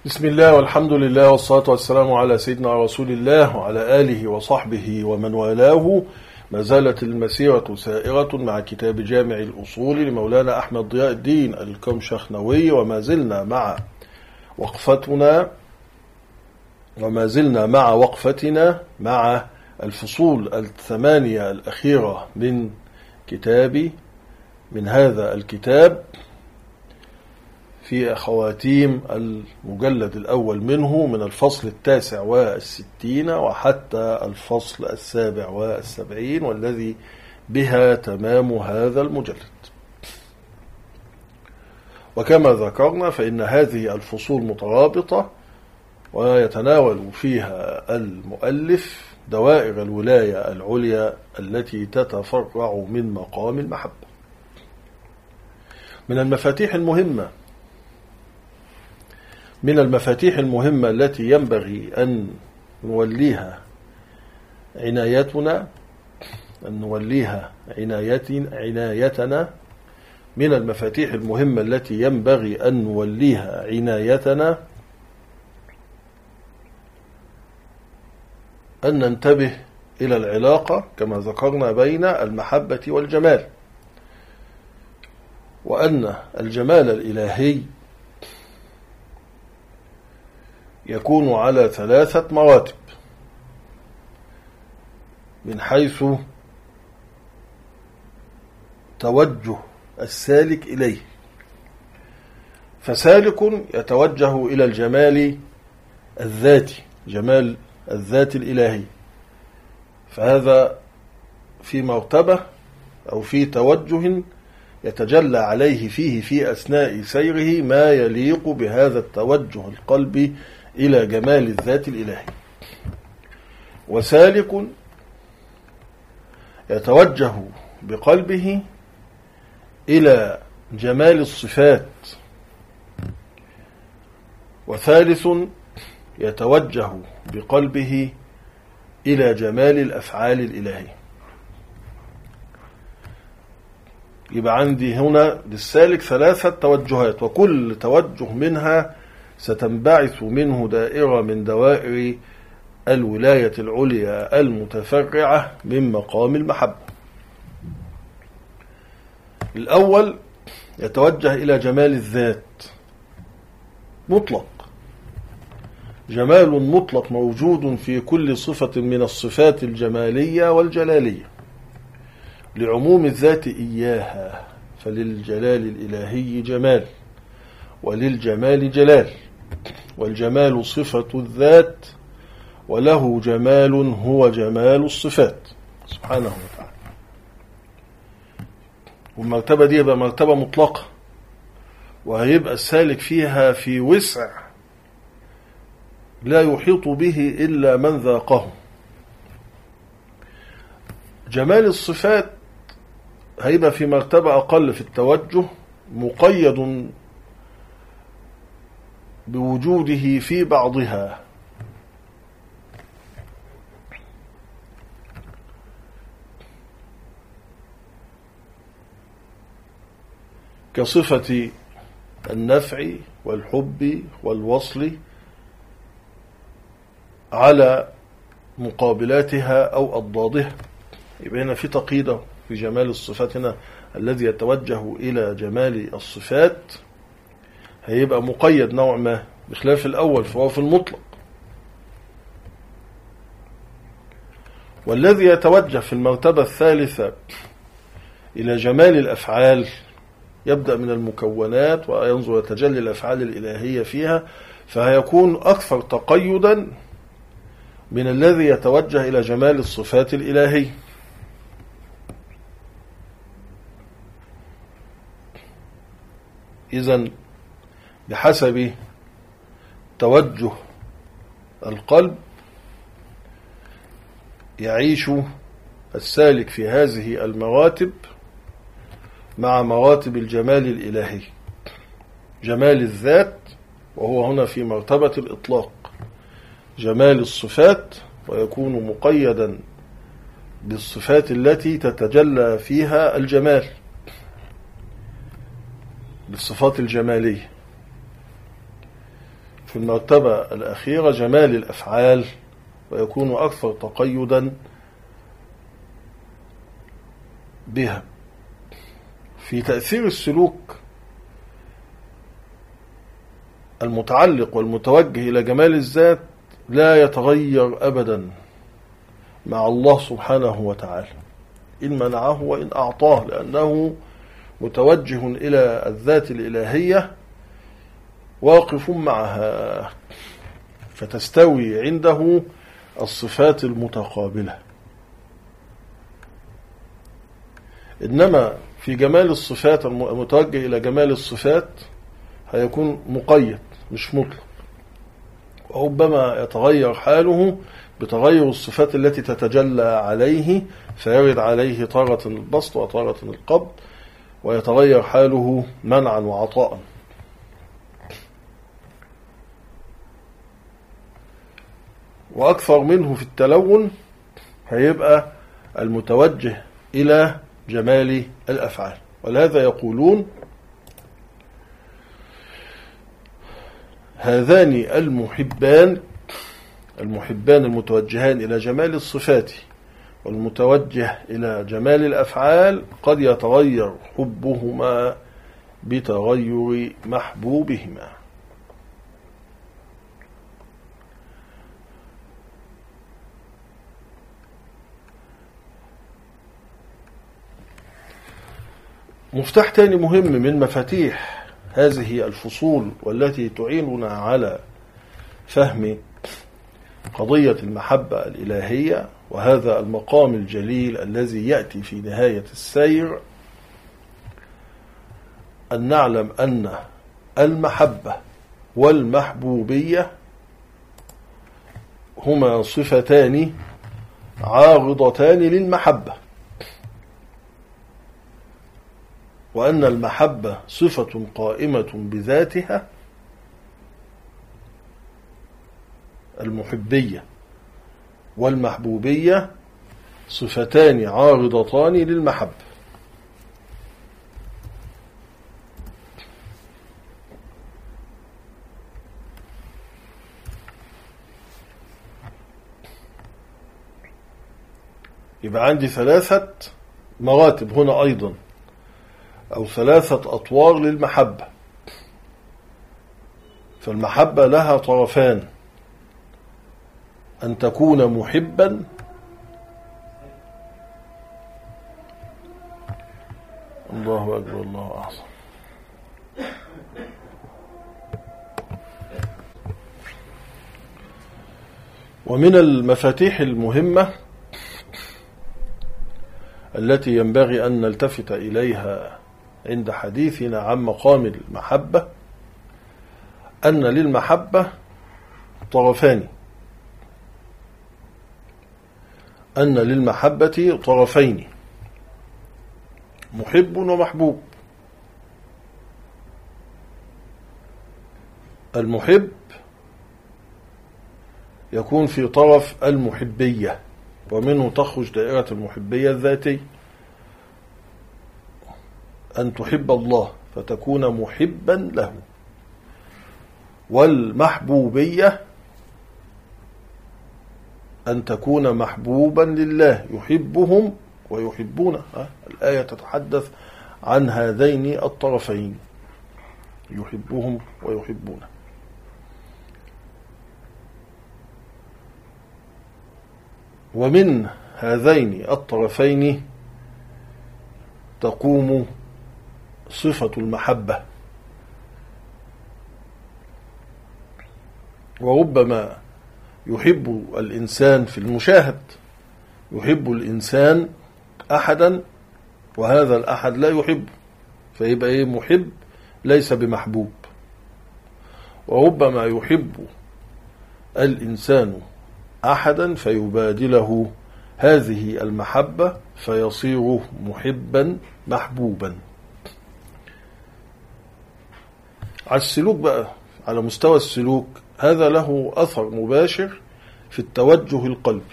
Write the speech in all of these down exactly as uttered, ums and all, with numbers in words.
بسم الله والحمد لله والصلاة والسلام على سيدنا رسول الله وعلى آله وصحبه ومن والاه. ما زالت المسيرة سائرة مع كتاب جامع الأصول لمولانا أحمد ضياء الدين الكمشخنوي، وما زلنا مع وقفتنا وما زلنا مع وقفتنا مع الفصول الثمانية الأخيرة من كتابي من هذا الكتاب في خواتيم المجلد الأول منه، من الفصل التاسع والستين وحتى الفصل السابع والسبعين، والذي بها تمام هذا المجلد. وكما ذكرنا فإن هذه الفصول مترابطة، ويتناول فيها المؤلف دوائر الولاية العليا التي تتفرع من مقام المحبة. من المفاتيح المهمة من المفاتيح المهمة التي ينبغي أن نوليها عنايتنا أن نوليها عنايتنا من المفاتيح المهمة التي ينبغي أن نوليها عنايتنا أن ننتبه إلى العلاقة كما ذكرنا بين المحبة والجمال، وأن الجمال الإلهي يكون على ثلاثة مراتب من حيث توجه السالك إليه. فسالك يتوجه إلى الجمال الذاتي، جمال الذات الإلهي، فهذا في مرتبة أو في توجه يتجلى عليه فيه في أثناء سيره ما يليق بهذا التوجه القلبي إلى جمال الذات الإلهي. وسالك يتوجه بقلبه إلى جمال الصفات. وثالث يتوجه بقلبه إلى جمال الأفعال الإلهية. يبقى عندي هنا للسالك ثلاثة توجهات، وكل توجه منها ستنبعث منه دائرة من دوائر الولاية العليا المتفرعة من مقام المحبة. الأول يتوجه إلى جمال الذات مطلق، جمال مطلق موجود في كل صفة من الصفات الجمالية والجلالية لعموم الذات إياها، فللجلال الإلهي جمال وللجمال جلال، والجمال صفة الذات وله جمال هو جمال الصفات سبحانه وتعالى. والمرتبة دي يبقى مرتبة مطلقة، وهيبقى السالك فيها في وسع لا يحيط به إلا من ذاقه. جمال الصفات هيبقى في مرتبة أقل في التوجه، مقيد بوجوده في بعضها، كصفة النفع والحب والوصل على مقابلاتها أو أضدادها. يبقى هنا في تقييد في جمال الصفات، هنا الذي يتوجه إلى جمال الصفات هيبقى مقيد نوع ما بخلاف الأول فهو في المطلق. والذي يتوجه في المرتبة الثالثة إلى جمال الأفعال يبدأ من المكونات وينظر يتجلي الأفعال الإلهية فيها، فهيكون أكثر تقيدا من الذي يتوجه إلى جمال الصفات الإلهية. إذن بحسب توجه القلب يعيش السالك في هذه المراتب مع مراتب الجمال الإلهي، جمال الذات وهو هنا في مرتبة الإطلاق، جمال الصفات ويكون مقيدا بالصفات التي تتجلى فيها الجمال، بالصفات الجمالية. في المرتبة الأخيرة جمال الأفعال، ويكون أكثر تقيدا بها. في تأثير السلوك المتعلق والمتوجه إلى جمال الذات لا يتغير أبدا مع الله سبحانه وتعالى إن منعه وإن أعطاه، لأنه متوجه إلى الذات الإلهية واقف معها، فتستوي عنده الصفات المتقابلة. إنما في جمال الصفات المتوجه إلى جمال الصفات هيكون مقيد مش مطلق، وربما يتغير حاله بتغير الصفات التي تتجلى عليه، فيرد عليه طارة البسط وطارة القبض، ويتغير حاله منعا وعطاء. وأكثر منه في التلون هيبقى المتوجه إلى جمال الأفعال. ولهذا يقولون هذان المحبان المحبان المتوجهان إلى جمال الصفات والمتوجه إلى جمال الأفعال قد يتغير حبهما بتغير محبوبهما. مفتاح تاني مهم من مفاتيح هذه الفصول والتي تعيننا على فهم قضية المحبة الإلهية، وهذا المقام الجليل الذي يأتي في نهاية السير، أن نعلم أن المحبة والمحبوبية هما صفتان عارضتان للمحبة، وأن المحبة صفة قائمة بذاتها، المحبية والمحبوبية صفتان عارضتان للمحبة. يبقى عندي ثلاثة مراتب هنا أيضا، أو ثلاثة أطوار للمحبة. فالمحبة لها طرفان: أن تكون محبا الله أكبر الله أعظم ومن المفاتيح المهمة التي ينبغي أن نلتفت إليها عند حديثنا عن مقام المحبة أن للمحبة طرفان، أن للمحبة طرفين: محب ومحبوب. المحب يكون في طرف المحبية، ومنه تخرج دائرة المحبية الذاتية، أن تحب الله فتكون محبا له. والمحبوبية أن تكون محبوبا لله، يحبهم ويحبونه. الآية تتحدث عن هذين الطرفين، يحبهم ويحبونه. ومن هذين الطرفين تقوم صفة المحبة. وربما يحب الإنسان في المشاهد، يحب الإنسان أحدا وهذا الأحد لا يحب، فيبقى إيه؟ محب ليس بمحبوب. وربما يحب الإنسان أحدا فيبادله هذه المحبة فيصير محبا محبوبا. على السلوك بقى، على مستوى السلوك، هذا له أثر مباشر في التوجه القلبي.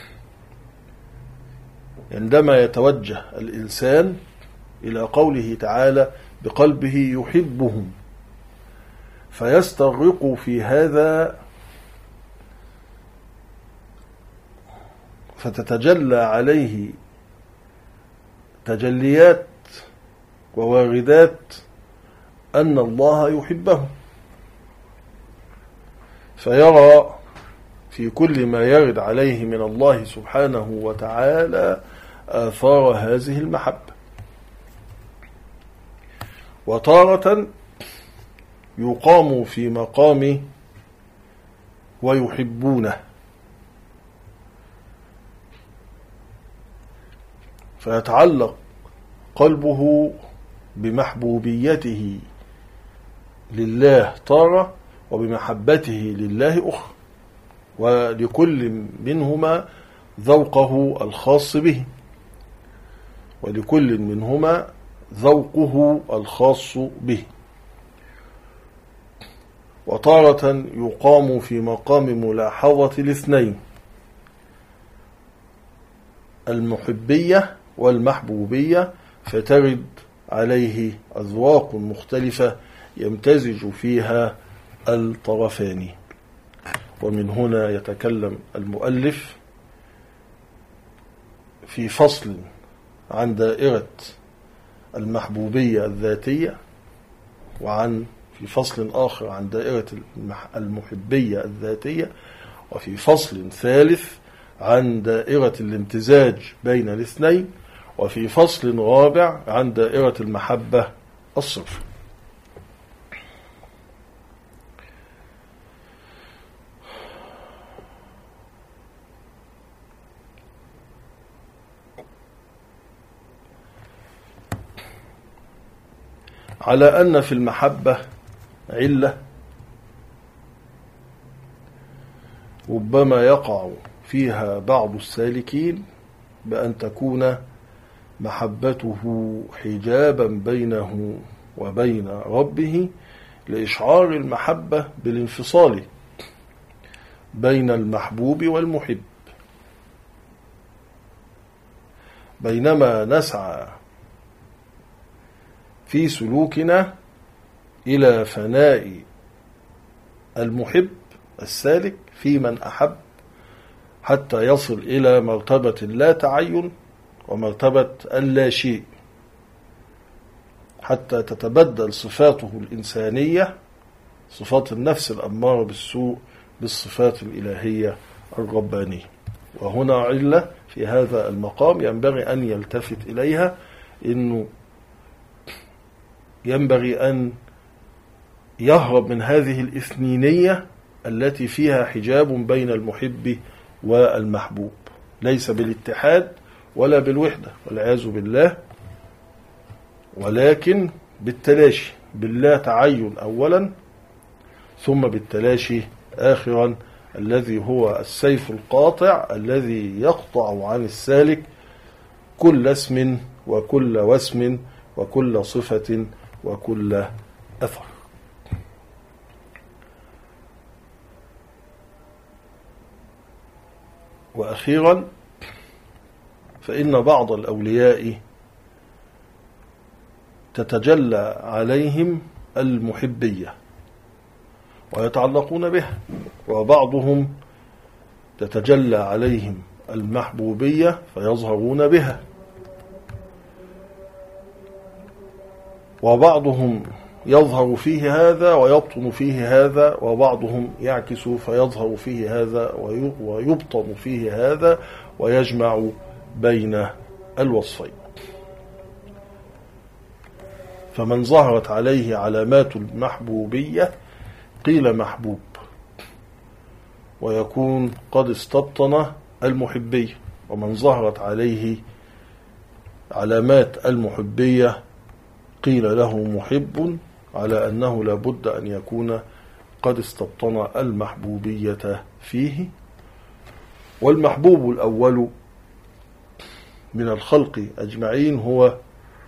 عندما يتوجه الإنسان إلى قوله تعالى بقلبه يحبهم، فيستغرق في هذا، فتتجلى عليه تجليات وواردات أن الله يحبه، فيرى في كل ما يرد عليه من الله سبحانه وتعالى آثار هذه المحبة. وتارة يقام في مقام ويحبونه، فيتعلق قلبه بمحبوبيته لله تارة وبمحبته لله أخرى، ولكل منهما ذوقه الخاص به، ولكل منهما ذوقه الخاص به. وتارة يقام في مقام ملاحظة الاثنين، المحبية والمحبوبية، فترد عليه أذواق مختلفة يمتزج فيها الطرفان. ومن هنا يتكلم المؤلف في فصل عن دائرة المحبوبية الذاتية، وعن في فصل آخر عن دائرة المحبية الذاتية، وفي فصل ثالث عن دائرة الامتزاج بين الاثنين، وفي فصل رابع عن دائرة المحبة الصرف. على أن في المحبة علة ربما يقع فيها بعض السالكين بأن تكون محبته حجابا بينه وبين ربه، لإشعار المحبة بالانفصال بين المحبوب والمحب، بينما نسعى في سلوكنا إلى فناء المحب السالك في من أحب، حتى يصل إلى مرتبة اللا تعين ومرتبة اللا شيء، حتى تتبدل صفاته الإنسانية، صفات النفس الأمارة بالسوء، بالصفات الإلهية الربانية. وهنا علة في هذا المقام ينبغي أن يلتفت إليها، إنه ينبغي أن يهرب من هذه الإثنينية التي فيها حجاب بين المحب والمحبوب، ليس بالاتحاد ولا بالوحدة والعياذ بالله، ولكن بالتلاشي، بالله تعين أولا ثم بالتلاشي آخرا، الذي هو السيف القاطع الذي يقطع عن السالك كل اسم وكل وسم وكل صفة وكل أثر. وأخيرا، فإن بعض الأولياء تتجلى عليهم المحبية ويتعلقون بها، وبعضهم تتجلى عليهم المحبوبية فيظهرون بها، وبعضهم يظهر فيه هذا ويبطن فيه هذا، وبعضهم يعكس فيظهر فيه هذا ويبطن فيه هذا، ويجمع بين الوصفين. فمن ظهرت عليه علامات المحبوبية قيل محبوب، ويكون قد استبطن المحبية، ومن ظهرت عليه علامات المحبية قيل له محب، على أنه لا بد أن يكون قد استبطن المحبوبية فيه. والمحبوب الأول من الخلق أجمعين هو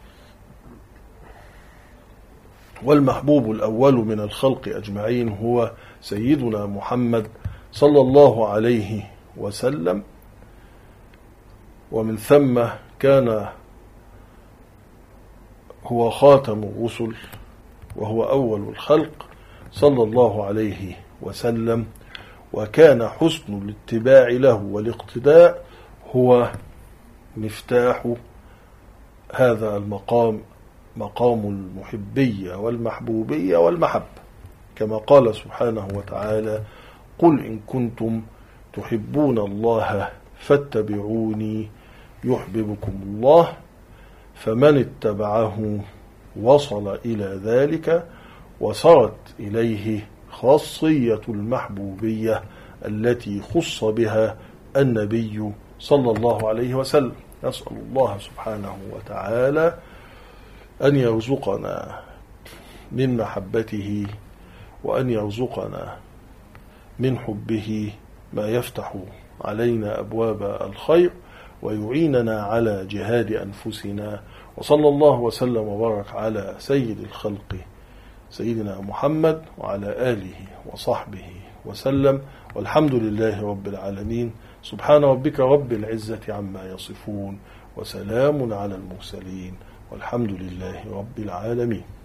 والمحبوب الأول من الخلق أجمعين هو سيدنا محمد صلى الله عليه وسلم، ومن ثم كان هو خاتم الرسل وهو أول الخلق، صلى الله عليه وسلم. وكان حسن الاتباع له والاقتداء هو مفتاح هذا المقام، مقام المحبية والمحبوبية والمحبة، كما قال سبحانه وتعالى: قل إن كنتم تحبون الله فاتبعوني يحببكم الله. فمن اتبعه وصل إلى ذلك، وصارت إليه خاصية المحبوبية التي خص بها النبي صلى الله عليه وسلم. نسأل الله سبحانه وتعالى أن يرزقنا من محبته، وأن يرزقنا من حبه ما يفتح علينا أبواب الخير، ويعيننا على جهاد أنفسنا. وصلى الله وسلم وبارك على سيد الخلق سيدنا محمد وعلى آله وصحبه وسلم، والحمد لله رب العالمين. سبحان ربك رب العزة عما يصفون، وسلام على المرسلين، والحمد لله رب العالمين.